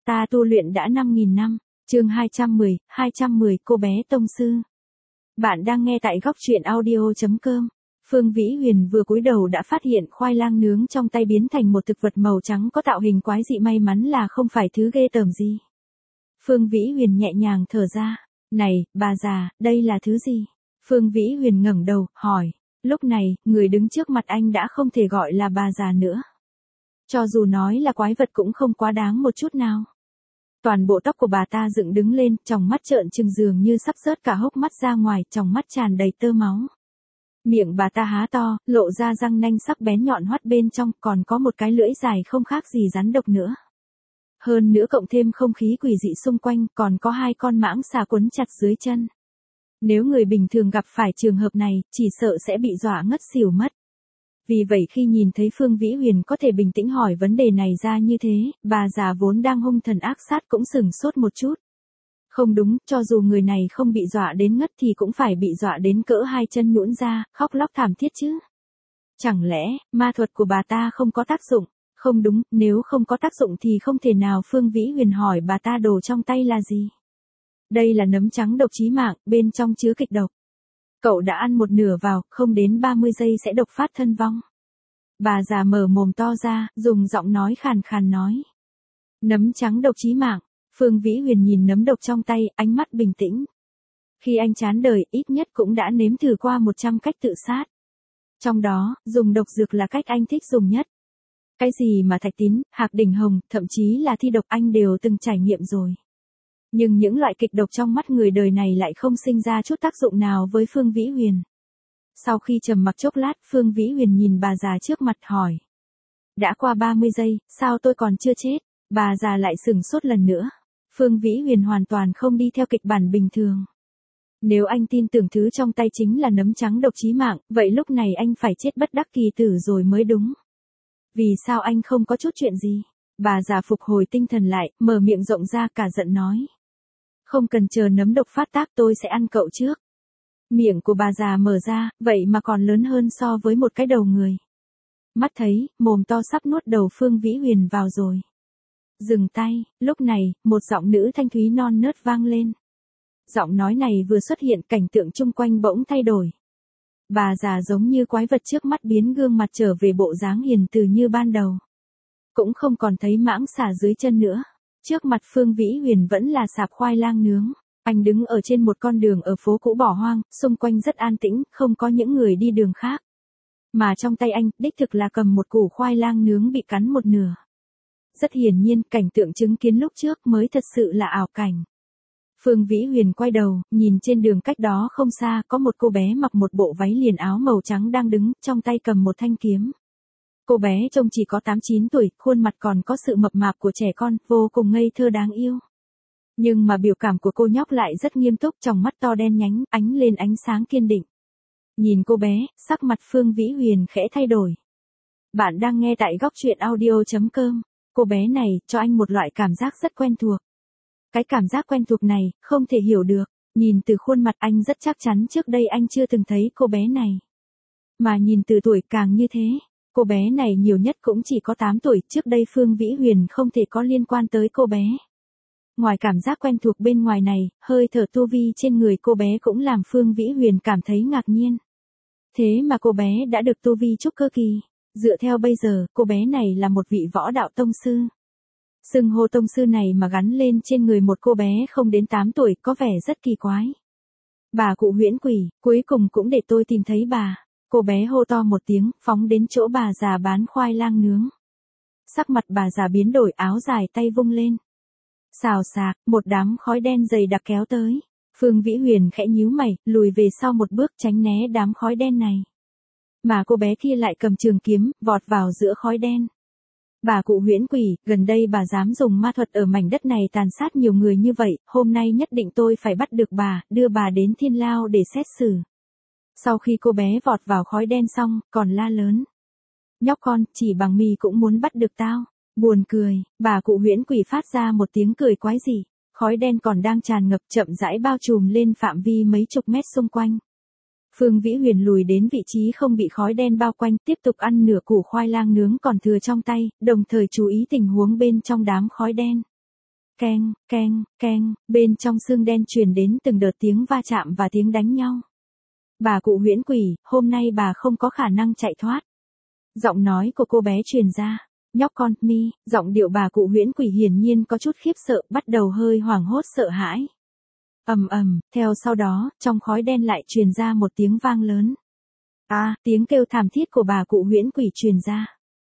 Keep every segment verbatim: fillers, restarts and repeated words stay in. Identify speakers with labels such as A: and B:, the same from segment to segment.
A: Ta tu luyện đã năm nghìn năm, chương hai trăm mười, hai trăm mười cô bé tông sư. Bạn đang nghe tại góc truyện audio.com. Phương Vĩ Huyền vừa cúi đầu đã phát hiện khoai lang nướng trong tay biến thành một thực vật màu trắng có tạo hình quái dị, may mắn là không phải thứ ghê tởm gì. Phương Vĩ Huyền nhẹ nhàng thở ra, này, bà già, đây là thứ gì? Phương Vĩ Huyền ngẩng đầu, hỏi. Lúc này, người đứng trước mặt anh đã không thể gọi là bà già nữa. Cho dù nói là quái vật cũng không quá đáng một chút nào. Toàn bộ tóc của bà ta dựng đứng lên, tròng mắt trợn trừng dường như sắp rớt cả hốc mắt ra ngoài, tròng mắt tràn đầy tơ máu. Miệng bà ta há to, lộ ra răng nanh sắc bén nhọn hoắt bên trong, còn có một cái lưỡi dài không khác gì rắn độc nữa. Hơn nữa cộng thêm không khí quỷ dị xung quanh, còn có hai con mãng xà quấn chặt dưới chân. Nếu người bình thường gặp phải trường hợp này, chỉ sợ sẽ bị dọa ngất xỉu mất. Vì vậy khi nhìn thấy Phương Vĩ Huyền có thể bình tĩnh hỏi vấn đề này ra như thế, bà già vốn đang hung thần ác sát cũng sửng sốt một chút. Không đúng, cho dù người này không bị dọa đến ngất thì cũng phải bị dọa đến cỡ hai chân nhũn ra, khóc lóc thảm thiết chứ. Chẳng lẽ, ma thuật của bà ta không có tác dụng? Không đúng, nếu không có tác dụng thì không thể nào. Phương Vĩ Huyền hỏi bà ta đồ trong tay là gì? Đây là nấm trắng độc chí mạng, bên trong chứa kịch độc. Cậu đã ăn một nửa vào, không đến ba mươi giây sẽ độc phát thân vong. Bà già mở mồm to ra, dùng giọng nói khàn khàn nói. Nấm trắng độc chí mạng. Phương Vĩ Huyền nhìn nấm độc trong tay, ánh mắt bình tĩnh. Khi anh chán đời, ít nhất cũng đã nếm thử qua một trăm cách tự sát. Trong đó, dùng độc dược là cách anh thích dùng nhất. Cái gì mà thạch tín, hạc đỉnh hồng, thậm chí là thi độc anh đều từng trải nghiệm rồi. Nhưng những loại kịch độc trong mắt người đời này lại không sinh ra chút tác dụng nào với Phương Vĩ Huyền. Sau khi trầm mặc chốc lát, Phương Vĩ Huyền nhìn bà già trước mặt hỏi. Đã qua ba mươi giây, sao tôi còn chưa chết? Bà già lại sửng sốt lần nữa. Phương Vĩ Huyền hoàn toàn không đi theo kịch bản bình thường. Nếu anh tin tưởng thứ trong tay chính là nấm trắng độc chí mạng, vậy lúc này anh phải chết bất đắc kỳ tử rồi mới đúng. Vì sao anh không có chút chuyện gì? Bà già phục hồi tinh thần lại, mở miệng rộng ra cả giận nói. Không cần chờ nấm độc phát tác, tôi sẽ ăn cậu trước. Miệng của bà già mở ra, vậy mà còn lớn hơn so với một cái đầu người. Mắt thấy, mồm to sắp nuốt đầu Phương Vĩ Huyền vào rồi. Dừng tay, lúc này, một giọng nữ thanh thúy non nớt vang lên. Giọng nói này vừa xuất hiện, cảnh tượng chung quanh bỗng thay đổi. Bà già giống như quái vật trước mắt biến gương mặt trở về bộ dáng hiền từ như ban đầu. Cũng không còn thấy mãng xà dưới chân nữa. Trước mặt Phương Vĩ Huyền vẫn là sạp khoai lang nướng. Anh đứng ở trên một con đường ở phố cũ bỏ hoang, xung quanh rất an tĩnh, không có những người đi đường khác. Mà trong tay anh, đích thực là cầm một củ khoai lang nướng bị cắn một nửa. Rất hiển nhiên, cảnh tượng chứng kiến lúc trước mới thật sự là ảo cảnh. Phương Vĩ Huyền quay đầu, nhìn trên đường cách đó không xa, có một cô bé mặc một bộ váy liền áo màu trắng đang đứng, trong tay cầm một thanh kiếm. Cô bé trông chỉ có tám chín tuổi, khuôn mặt còn có sự mập mạp của trẻ con, vô cùng ngây thơ đáng yêu. Nhưng mà biểu cảm của cô nhóc lại rất nghiêm túc, tròng mắt to đen nhánh, ánh lên ánh sáng kiên định. Nhìn cô bé, sắc mặt Phương Vĩ Huyền khẽ thay đổi. Bạn đang nghe tại góc truyện audio.com. Cô bé này, cho anh một loại cảm giác rất quen thuộc. Cái cảm giác quen thuộc này, không thể hiểu được. Nhìn từ khuôn mặt anh rất chắc chắn trước đây anh chưa từng thấy cô bé này. Mà nhìn từ tuổi càng như thế. Cô bé này nhiều nhất cũng chỉ có tám tuổi, trước đây Phương Vĩ Huyền không thể có liên quan tới cô bé. Ngoài cảm giác quen thuộc bên ngoài này, hơi thở tu vi trên người cô bé cũng làm Phương Vĩ Huyền cảm thấy ngạc nhiên. Thế mà cô bé đã được tu vi trúc cơ kỳ. Dựa theo bây giờ, cô bé này là một vị võ đạo tông sư. Xưng hô tông sư này mà gắn lên trên người một cô bé không đến tám tuổi có vẻ rất kỳ quái. Bà cụ huyễn quỷ, cuối cùng cũng để tôi tìm thấy bà. Cô bé hô to một tiếng, phóng đến chỗ bà già bán khoai lang nướng. Sắc mặt bà già biến đổi, áo dài tay vung lên. Xào xạc, một đám khói đen dày đặc kéo tới. Phương Vĩ Huyền khẽ nhíu mày, lùi về sau một bước tránh né đám khói đen này. Mà cô bé kia lại cầm trường kiếm, vọt vào giữa khói đen. Bà cụ huyễn quỷ, gần đây bà dám dùng ma thuật ở mảnh đất này tàn sát nhiều người như vậy, hôm nay nhất định tôi phải bắt được bà, đưa bà đến thiên lao để xét xử. Sau khi cô bé vọt vào khói đen xong, còn la lớn. Nhóc con, chỉ bằng mì cũng muốn bắt được tao. Buồn cười, bà cụ huyễn quỷ phát ra một tiếng cười quái dị. Khói đen còn đang tràn ngập chậm rãi bao trùm lên phạm vi mấy chục mét xung quanh. Phương Vĩ Huyền lùi đến vị trí không bị khói đen bao quanh, tiếp tục ăn nửa củ khoai lang nướng còn thừa trong tay, đồng thời chú ý tình huống bên trong đám khói đen. keng, keng, keng, bên trong xương đen truyền đến từng đợt tiếng va chạm và tiếng đánh nhau. Bà cụ huyễn quỷ, hôm nay bà không có khả năng chạy thoát. Giọng nói của cô bé truyền ra. Nhóc con, mi, giọng điệu bà cụ huyễn quỷ hiển nhiên có chút khiếp sợ, bắt đầu hơi hoảng hốt sợ hãi. Ầm ầm, theo sau đó, trong khói đen lại truyền ra một tiếng vang lớn. A, à, tiếng kêu thảm thiết của bà cụ huyễn quỷ truyền ra.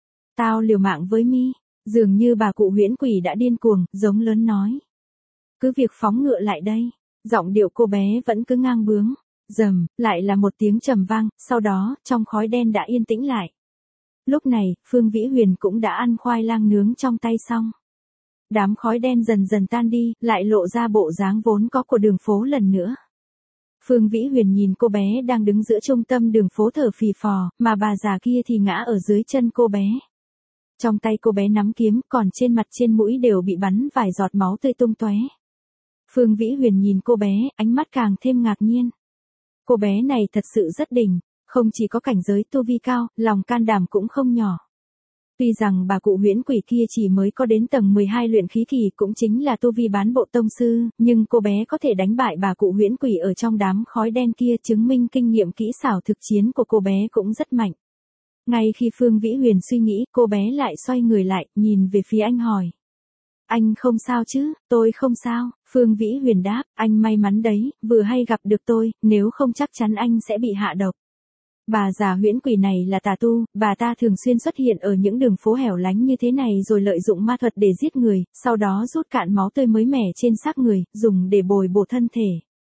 A: Tao liều mạng với mi, dường như bà cụ huyễn quỷ đã điên cuồng, giống lớn nói. Cứ việc phóng ngựa lại đây, giọng điệu cô bé vẫn cứ ngang bướng. Rầm, lại là một tiếng trầm vang, sau đó, trong khói đen đã yên tĩnh lại. Lúc này, Phương Vĩ Huyền cũng đã ăn khoai lang nướng trong tay xong. Đám khói đen dần dần tan đi, lại lộ ra bộ dáng vốn có của đường phố lần nữa. Phương Vĩ Huyền nhìn cô bé đang đứng giữa trung tâm đường phố thở phì phò, mà bà già kia thì ngã ở dưới chân cô bé. Trong tay cô bé nắm kiếm, còn trên mặt trên mũi đều bị bắn vài giọt máu tươi tung tóe. Phương Vĩ Huyền nhìn cô bé, ánh mắt càng thêm ngạc nhiên. Cô bé này thật sự rất đỉnh, không chỉ có cảnh giới tu vi cao, lòng can đảm cũng không nhỏ. Tuy rằng bà cụ huyễn quỷ kia chỉ mới có đến tầng mười hai luyện khí kỳ, cũng chính là tu vi bán bộ tông sư, nhưng cô bé có thể đánh bại bà cụ huyễn quỷ ở trong đám khói đen kia, chứng minh kinh nghiệm kỹ xảo thực chiến của cô bé cũng rất mạnh. Ngay khi Phương Vĩ Huyền suy nghĩ, cô bé lại xoay người lại, nhìn về phía anh hỏi. Anh không sao chứ? Tôi không sao, Phương Vĩ Huyền đáp, anh may mắn đấy, vừa hay gặp được tôi, nếu không chắc chắn anh sẽ bị hạ độc. Bà già huyễn quỷ này là tà tu, bà ta thường xuyên xuất hiện ở những đường phố hẻo lánh như thế này rồi lợi dụng ma thuật để giết người, sau đó rút cạn máu tươi mới mẻ trên xác người, dùng để bồi bổ thân thể.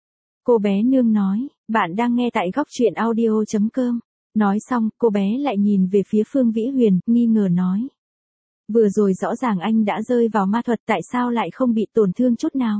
A: Cô bé nương nói, bạn đang nghe tại góc truyện audio chấm com. Nói xong, cô bé lại nhìn về phía Phương Vĩ Huyền, nghi ngờ nói. Vừa rồi rõ ràng anh đã rơi vào ma thuật, tại sao lại không bị tổn thương chút nào?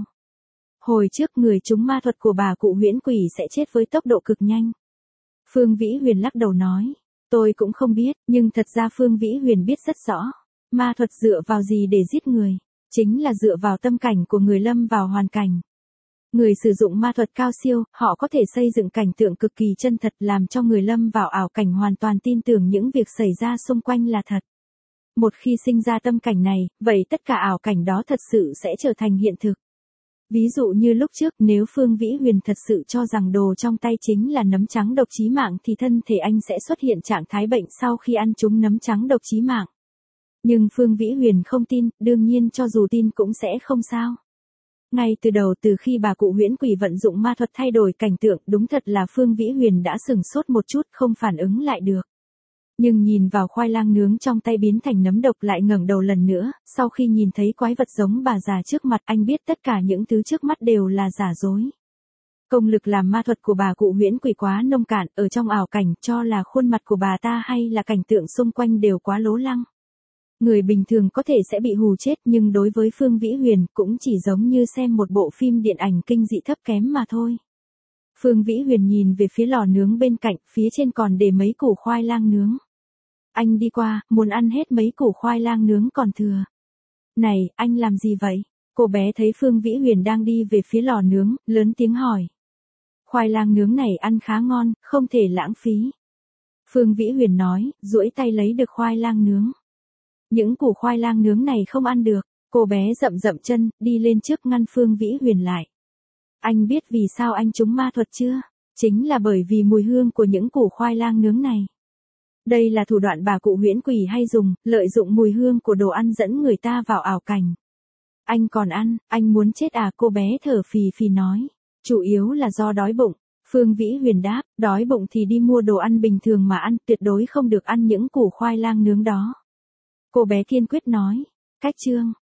A: Hồi trước người trúng ma thuật của bà cụ huyễn quỷ sẽ chết với tốc độ cực nhanh. Phương Vĩ Huyền lắc đầu nói, tôi cũng không biết, nhưng thật ra Phương Vĩ Huyền biết rất rõ. Ma thuật dựa vào gì để giết người? Chính là dựa vào tâm cảnh của người lâm vào hoàn cảnh. Người sử dụng ma thuật cao siêu, họ có thể xây dựng cảnh tượng cực kỳ chân thật, làm cho người lâm vào ảo cảnh hoàn toàn tin tưởng những việc xảy ra xung quanh là thật. Một khi sinh ra tâm cảnh này, vậy tất cả ảo cảnh đó thật sự sẽ trở thành hiện thực. Ví dụ như lúc trước, nếu Phương Vĩ Huyền thật sự cho rằng đồ trong tay chính là nấm trắng độc chí mạng thì thân thể anh sẽ xuất hiện trạng thái bệnh sau khi ăn trúng nấm trắng độc chí mạng. Nhưng Phương Vĩ Huyền không tin, đương nhiên cho dù tin cũng sẽ không sao. Ngay từ đầu, từ khi bà cụ huyễn quỷ vận dụng ma thuật thay đổi cảnh tượng, đúng thật là Phương Vĩ Huyền đã sửng sốt một chút, không phản ứng lại được. Nhưng nhìn vào khoai lang nướng trong tay biến thành nấm độc, lại ngẩng đầu lần nữa, sau khi nhìn thấy quái vật giống bà già trước mặt, anh biết tất cả những thứ trước mắt đều là giả dối. Công lực làm ma thuật của bà cụ huyễn quỷ quá nông cạn, ở trong ảo cảnh, cho là khuôn mặt của bà ta hay là cảnh tượng xung quanh đều quá lố lăng. Người bình thường có thể sẽ bị hù chết, nhưng đối với Phương Vĩ Huyền cũng chỉ giống như xem một bộ phim điện ảnh kinh dị thấp kém mà thôi. Phương Vĩ Huyền nhìn về phía lò nướng bên cạnh, phía trên còn để mấy củ khoai lang nướng. Anh đi qua, muốn ăn hết mấy củ khoai lang nướng còn thừa. Này, anh làm gì vậy? Cô bé thấy Phương Vĩ Huyền đang đi về phía lò nướng, lớn tiếng hỏi. Khoai lang nướng này ăn khá ngon, không thể lãng phí. Phương Vĩ Huyền nói, duỗi tay lấy được khoai lang nướng. Những củ khoai lang nướng này không ăn được. Cô bé dậm dậm chân, đi lên trước ngăn Phương Vĩ Huyền lại. Anh biết vì sao anh trúng ma thuật chưa? Chính là bởi vì mùi hương của những củ khoai lang nướng này. Đây là thủ đoạn bà cụ huyễn quỷ hay dùng, lợi dụng mùi hương của đồ ăn dẫn người ta vào ảo cảnh. Anh còn ăn, anh muốn chết à? Cô bé thở phì phì nói. Chủ yếu là do đói bụng. Phương Vĩ Huyền đáp, đói bụng thì đi mua đồ ăn bình thường mà ăn, tuyệt đối không được ăn những củ khoai lang nướng đó. Cô bé kiên quyết nói. Cách chương.